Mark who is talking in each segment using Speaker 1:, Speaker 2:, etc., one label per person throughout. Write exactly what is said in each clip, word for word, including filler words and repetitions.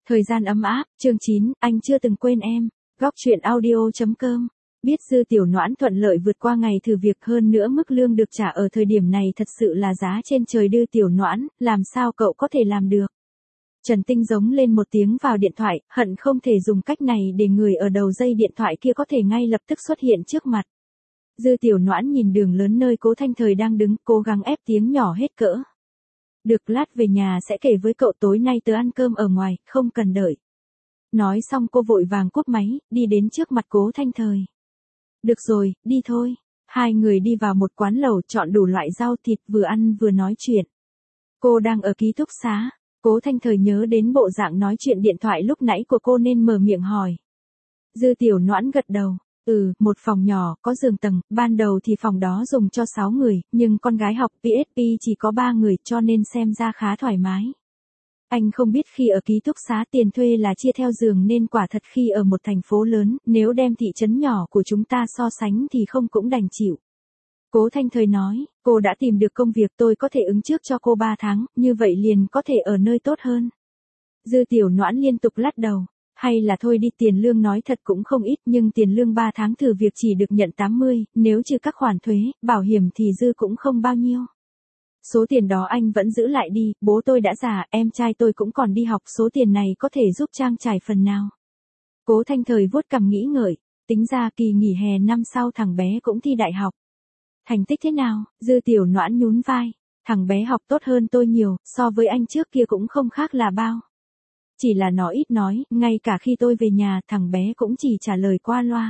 Speaker 1: Thời gian ấm áp, chương chín, anh chưa từng quên em. Góc truyện audio chấm com. Biết Dư Tiểu Noãn thuận lợi vượt qua ngày thử việc, hơn nữa mức lương được trả ở thời điểm này thật sự là giá trên trời. Đưa Tiểu Noãn, làm sao cậu có thể làm được? Trần Tinh giống lên một tiếng vào điện thoại, hận không thể dùng cách này để người ở đầu dây điện thoại kia có thể ngay lập tức xuất hiện trước mặt. Dư Tiểu Noãn nhìn đường lớn nơi Cố Thanh Thời đang đứng, cố gắng ép tiếng nhỏ hết cỡ. Được, lát về nhà sẽ kể với cậu, tối nay tớ ăn cơm ở ngoài, không cần đợi. Nói xong cô vội vàng cúp máy, đi đến trước mặt Cố Thanh Thời. Được rồi, đi thôi. Hai người đi vào một quán lẩu, chọn đủ loại rau thịt, vừa ăn vừa nói chuyện. Cô đang ở ký túc xá. Cố Thanh Thời nhớ đến bộ dạng nói chuyện điện thoại lúc nãy của cô nên mở miệng hỏi. Dư Tiểu Noãn gật đầu. Ừ, một phòng nhỏ, có giường tầng, ban đầu thì phòng đó dùng cho sáu người, nhưng con gái học pê ét pê chỉ có ba người cho nên xem ra khá thoải mái. Anh không biết khi ở ký túc xá tiền thuê là chia theo giường nên quả thật khi ở một thành phố lớn, nếu đem thị trấn nhỏ của chúng ta so sánh thì không cũng đành chịu. Cố Thanh Thời nói, cô đã tìm được công việc, tôi có thể ứng trước cho cô ba tháng, như vậy liền có thể ở nơi tốt hơn. Dư Tiểu Noãn liên tục lắc đầu. Hay là thôi đi, tiền lương nói thật cũng không ít, nhưng tiền lương ba tháng thử việc chỉ được nhận tám mươi, nếu trừ các khoản thuế, bảo hiểm thì dư cũng không bao nhiêu. Số tiền đó anh vẫn giữ lại đi, bố tôi đã già, em trai tôi cũng còn đi học, số tiền này có thể giúp trang trải phần nào. Cố Thanh Thời vuốt cằm nghĩ ngợi, tính ra kỳ nghỉ hè năm sau thằng bé cũng thi đại học. Thành tích thế nào? Dư Tiểu Noãn nhún vai, thằng bé học tốt hơn tôi nhiều, so với anh trước kia cũng không khác là bao. Chỉ là nó ít nói, ngay cả khi tôi về nhà, thằng bé cũng chỉ trả lời qua loa.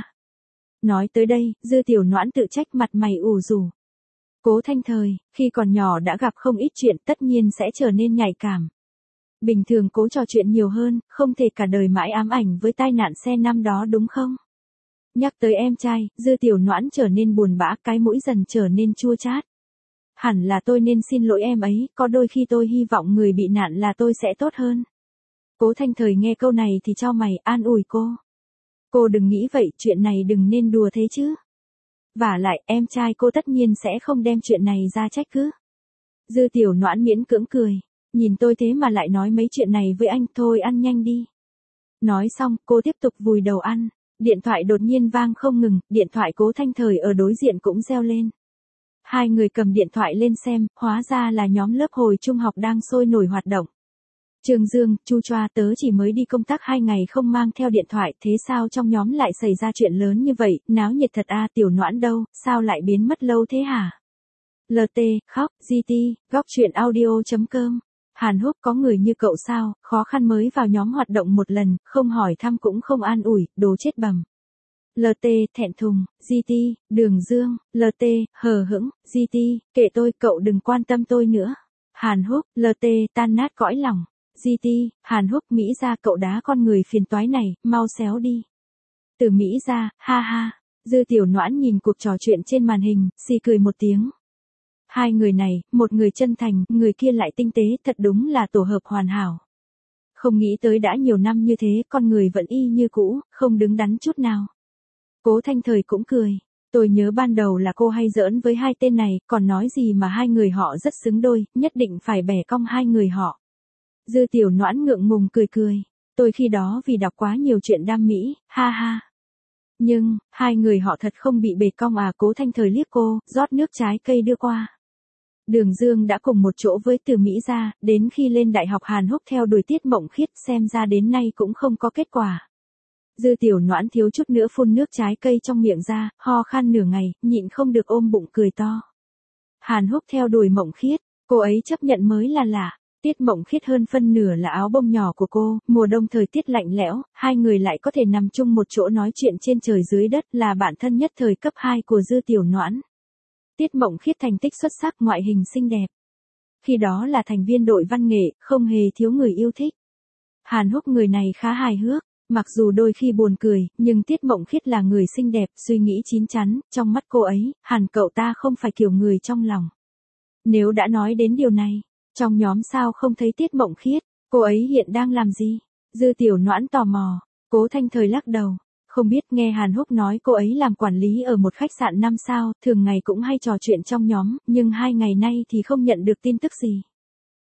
Speaker 1: Nói tới đây, Dư Tiểu Noãn tự trách, mặt mày ủ rũ. Cố Thanh Thời, khi còn nhỏ đã gặp không ít chuyện, tất nhiên sẽ trở nên nhạy cảm. Bình thường cố trò chuyện nhiều hơn, không thể cả đời mãi ám ảnh với tai nạn xe năm đó đúng không? Nhắc tới em trai, Dư Tiểu Noãn trở nên buồn bã, cái mũi dần trở nên chua chát. Hẳn là tôi nên xin lỗi em ấy, có đôi khi tôi hy vọng người bị nạn là tôi sẽ tốt hơn. Cố Thanh Thời nghe câu này thì chau mày, an ủi cô. Cô đừng nghĩ vậy, chuyện này đừng nên đùa thế chứ. Vả lại, em trai cô tất nhiên sẽ không đem chuyện này ra trách cứ. Dư Tiểu Noãn miễn cưỡng cười. Nhìn tôi thế mà lại nói mấy chuyện này với anh, thôi ăn nhanh đi. Nói xong, cô tiếp tục vùi đầu ăn. Điện thoại đột nhiên vang không ngừng, điện thoại Cố Thanh Thời ở đối diện cũng reo lên. Hai người cầm điện thoại lên xem, hóa ra là nhóm lớp hồi trung học đang sôi nổi hoạt động. Trương Dương, Chu Choa, tớ chỉ mới đi công tác hai ngày không mang theo điện thoại, thế sao trong nhóm lại xảy ra chuyện lớn như vậy, náo nhiệt thật à, Tiểu Noãn đâu, sao lại biến mất lâu thế hả? lờ tê, khóc, giê tê, góc truyện audio chấm com. Hàn Húc, có người như cậu sao, khó khăn mới vào nhóm hoạt động một lần, không hỏi thăm cũng không an ủi, đồ chết bầm. lờ tê, thẹn thùng, giê tê, Đường Dương, lờ tê, hờ hững, giê tê, kệ tôi, cậu đừng quan tâm tôi nữa. Hàn Húc, lờ tê, tan nát cõi lòng. giê tê, Hàn Húc, Mỹ ra, cậu đá con người phiền toái này, mau xéo đi. Từ Mỹ ra, ha ha. Dư Tiểu Noãn nhìn cuộc trò chuyện trên màn hình, xì cười một tiếng. Hai người này, một người chân thành, người kia lại tinh tế, thật đúng là tổ hợp hoàn hảo. Không nghĩ tới đã nhiều năm như thế, con người vẫn y như cũ, không đứng đắn chút nào. Cố Thanh Thời cũng cười. Tôi nhớ ban đầu là cô hay giỡn với hai tên này, còn nói gì mà hai người họ rất xứng đôi, nhất định phải bẻ cong hai người họ. Dư Tiểu Noãn ngượng ngùng cười cười. Tôi khi đó vì đọc quá nhiều chuyện đam mỹ, ha ha. Nhưng, hai người họ thật không bị bệt cong à? Cố Thanh Thời liếc cô, rót nước trái cây đưa qua. Đường Dương đã cùng một chỗ với Từ Mỹ ra, đến khi lên đại học Hàn Húc theo đuổi Tiết Mộng Khiết, xem ra đến nay cũng không có kết quả. Dư Tiểu Noãn thiếu chút nữa phun nước trái cây trong miệng ra, ho khan nửa ngày, nhịn không được ôm bụng cười to. Hàn Húc theo đuổi Mộng Khiết, cô ấy chấp nhận mới là lạ. Tiết Mộng Khiết hơn phân nửa là áo bông nhỏ của cô, mùa đông thời tiết lạnh lẽo, hai người lại có thể nằm chung một chỗ nói chuyện trên trời dưới đất, là bạn thân nhất thời cấp hai của Dư Tiểu Noãn. Tiết Mộng Khiết thành tích xuất sắc, ngoại hình xinh đẹp. Khi đó là thành viên đội văn nghệ, không hề thiếu người yêu thích. Hàn Húc người này khá hài hước, mặc dù đôi khi buồn cười, nhưng Tiết Mộng Khiết là người xinh đẹp, suy nghĩ chín chắn, trong mắt cô ấy, hẳn cậu ta không phải kiểu người trong lòng. Nếu đã nói đến điều này, trong nhóm sao không thấy Tiết Mộng Khiết, cô ấy hiện đang làm gì? Dư Tiểu Noãn tò mò. Cố Thanh Thời lắc đầu. Không biết, nghe Hàn Húc nói cô ấy làm quản lý ở một khách sạn năm sao, thường ngày cũng hay trò chuyện trong nhóm, nhưng hai ngày nay thì không nhận được tin tức gì.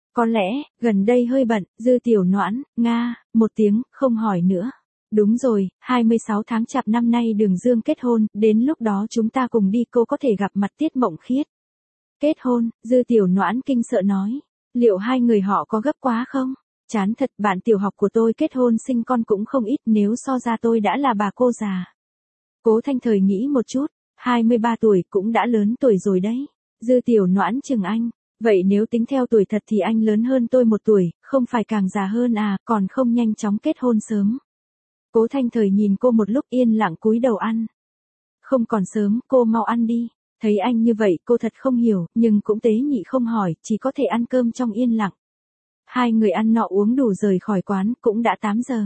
Speaker 1: Có lẽ, gần đây hơi bận, Dư Tiểu Noãn, Nga, một tiếng, không hỏi nữa. Đúng rồi, hai mươi sáu tháng chạp năm nay Đường Dương kết hôn, đến lúc đó chúng ta cùng đi cô có thể gặp mặt Tiết Mộng Khiết. Kết hôn, Dư Tiểu Noãn kinh sợ nói. Liệu hai người họ có gấp quá không? Chán thật, bạn tiểu học của tôi kết hôn sinh con cũng không ít, nếu so ra tôi đã là bà cô già. Cố Thanh Thời nghĩ một chút, hai mươi ba tuổi cũng đã lớn tuổi rồi đấy. Dư Tiểu Noãn chừng anh. Vậy nếu tính theo tuổi thật thì anh lớn hơn tôi một tuổi, không phải càng già hơn à, còn không nhanh chóng kết hôn sớm. Cố Thanh Thời nhìn cô một lúc yên lặng cúi đầu ăn. Không còn sớm, cô mau ăn đi. Thấy anh như vậy cô thật không hiểu, nhưng cũng tế nhị không hỏi, chỉ có thể ăn cơm trong yên lặng. Hai người ăn nọ uống đủ rời khỏi quán, cũng đã tám giờ.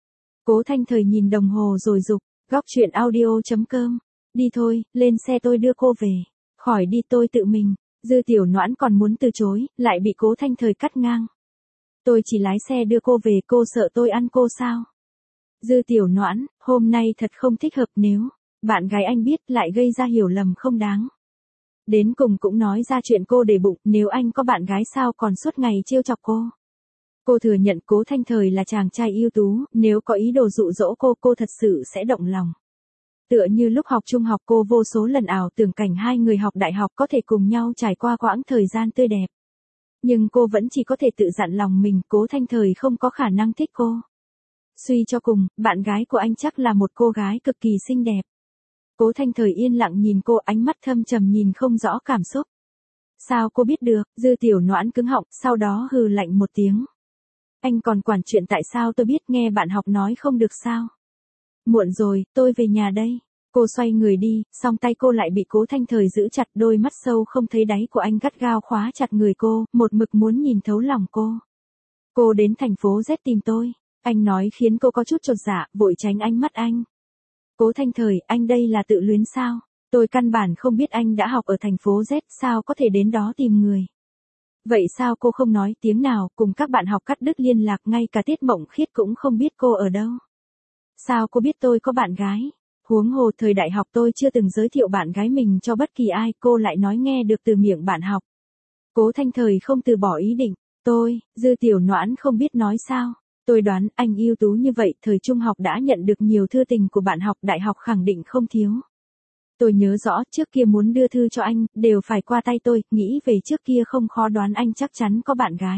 Speaker 1: Cố Thanh Thời nhìn đồng hồ rồi dục, góc chuyện audio chấm com. Đi thôi, lên xe tôi đưa cô về. Khỏi đi tôi tự mình. Dư Tiểu Noãn còn muốn từ chối, lại bị Cố Thanh Thời cắt ngang. Tôi chỉ lái xe đưa cô về, cô sợ tôi ăn cô sao? Dư Tiểu Noãn, hôm nay thật không thích hợp nếu bạn gái anh biết lại gây ra hiểu lầm không đáng. Đến cùng cũng nói ra chuyện cô để bụng, nếu anh có bạn gái sao còn suốt ngày trêu chọc cô. Cô thừa nhận Cố Thanh Thời là chàng trai ưu tú, nếu có ý đồ dụ dỗ cô, cô thật sự sẽ động lòng. Tựa như lúc học trung học cô vô số lần ảo tưởng cảnh hai người học đại học có thể cùng nhau trải qua quãng thời gian tươi đẹp. Nhưng cô vẫn chỉ có thể tự dặn lòng mình, Cố Thanh Thời không có khả năng thích cô. Suy cho cùng, bạn gái của anh chắc là một cô gái cực kỳ xinh đẹp. Cố Thanh Thời yên lặng nhìn cô, ánh mắt thâm trầm nhìn không rõ cảm xúc. Sao cô biết được? Dư Tiểu Noãn cứng họng, sau đó hừ lạnh một tiếng. Anh còn quản chuyện tại sao tôi biết, nghe bạn học nói không được sao? Muộn rồi, tôi về nhà đây. Cô xoay người đi, song tay cô lại bị Cố Thanh Thời giữ chặt, đôi mắt sâu không thấy đáy của anh gắt gao khóa chặt người cô, một mực muốn nhìn thấu lòng cô. Cô đến thành phố Z tìm tôi. Anh nói khiến cô có chút chột dạ, vội tránh ánh mắt anh. Cố Thanh Thời, anh đây là tự luyến sao? Tôi căn bản không biết anh đã học ở thành phố Z, sao có thể đến đó tìm người? Vậy sao cô không nói tiếng nào, cùng các bạn học cắt đứt liên lạc, ngay cả Tiết Mộng Khiết cũng không biết cô ở đâu? Sao cô biết tôi có bạn gái? Huống hồ thời đại học tôi chưa từng giới thiệu bạn gái mình cho bất kỳ ai, cô lại nói nghe được từ miệng bạn học. Cố Thanh Thời không từ bỏ ý định. Tôi, Dư Tiểu Noãn không biết nói sao. Tôi đoán anh ưu tú như vậy, thời trung học đã nhận được nhiều thư tình của bạn học, đại học khẳng định không thiếu. Tôi nhớ rõ trước kia muốn đưa thư cho anh, đều phải qua tay tôi, nghĩ về trước kia không khó đoán anh chắc chắn có bạn gái.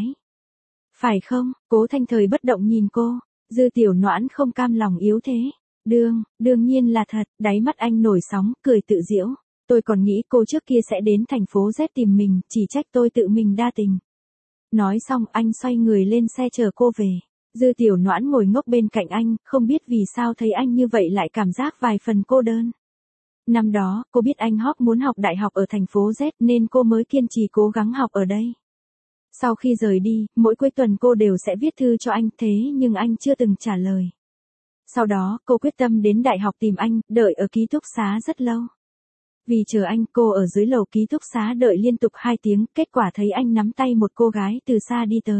Speaker 1: Phải không? Cố Thanh Thời bất động nhìn cô. Dư Tiểu Noãn không cam lòng yếu thế. Đương, đương nhiên là thật, đáy mắt anh nổi sóng, cười tự giễu. Tôi còn nghĩ cô trước kia sẽ đến thành phố Z tìm mình, chỉ trách tôi tự mình đa tình. Nói xong anh xoay người lên xe chờ cô về. Dư Tiểu Noãn ngồi ngốc bên cạnh anh, không biết vì sao thấy anh như vậy lại cảm giác vài phần cô đơn. Năm đó, cô biết anh Hóc muốn học đại học ở thành phố Z nên cô mới kiên trì cố gắng học ở đây. Sau khi rời đi, mỗi cuối tuần cô đều sẽ viết thư cho anh, thế nhưng anh chưa từng trả lời. Sau đó, cô quyết tâm đến đại học tìm anh, đợi ở ký túc xá rất lâu. Vì chờ anh, cô ở dưới lầu ký túc xá đợi liên tục hai tiếng, kết quả thấy anh nắm tay một cô gái từ xa đi tới.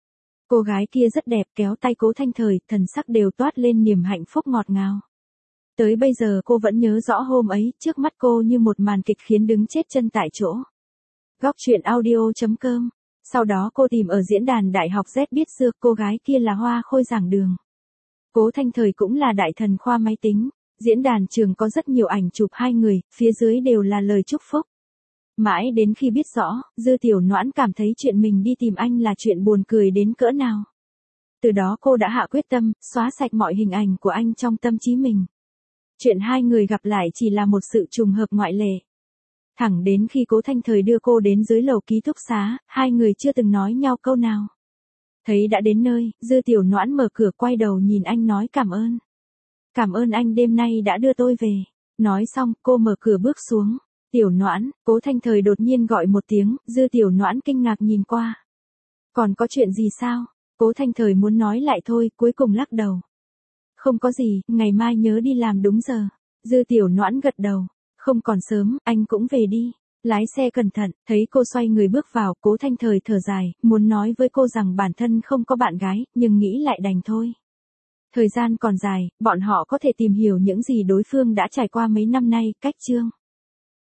Speaker 1: Cô gái kia rất đẹp, kéo tay Cố Thanh Thời, thần sắc đều toát lên niềm hạnh phúc ngọt ngào. Tới bây giờ cô vẫn nhớ rõ hôm ấy, trước mắt cô như một màn kịch khiến đứng chết chân tại chỗ. Góc chuyện audio chấm com. Sau đó cô tìm ở diễn đàn Đại học Z biết xưa, cô gái kia là Hoa Khôi giảng đường. Cố Thanh Thời cũng là đại thần khoa máy tính. Diễn đàn trường có rất nhiều ảnh chụp hai người, phía dưới đều là lời chúc phúc. Mãi đến khi biết rõ, Dư Tiểu Noãn cảm thấy chuyện mình đi tìm anh là chuyện buồn cười đến cỡ nào. Từ đó cô đã hạ quyết tâm, xóa sạch mọi hình ảnh của anh trong tâm trí mình. Chuyện hai người gặp lại chỉ là một sự trùng hợp ngoại lệ. Thẳng đến khi Cố Thanh Thời đưa cô đến dưới lầu ký túc xá, hai người chưa từng nói nhau câu nào. Thấy đã đến nơi, Dư Tiểu Noãn mở cửa quay đầu nhìn anh nói cảm ơn. Cảm ơn anh đêm nay đã đưa tôi về. Nói xong, cô mở cửa bước xuống. Tiểu Noãn, Cố Thanh Thời đột nhiên gọi một tiếng, Dư Tiểu Noãn kinh ngạc nhìn qua. Còn có chuyện gì sao? Cố Thanh Thời muốn nói lại thôi, cuối cùng lắc đầu. Không có gì, ngày mai nhớ đi làm đúng giờ. Dư Tiểu Noãn gật đầu. Không còn sớm, anh cũng về đi. Lái xe cẩn thận, thấy cô xoay người bước vào, Cố Thanh Thời thở dài, muốn nói với cô rằng bản thân không có bạn gái, nhưng nghĩ lại đành thôi. Thời gian còn dài, bọn họ có thể tìm hiểu những gì đối phương đã trải qua mấy năm nay, cách chương.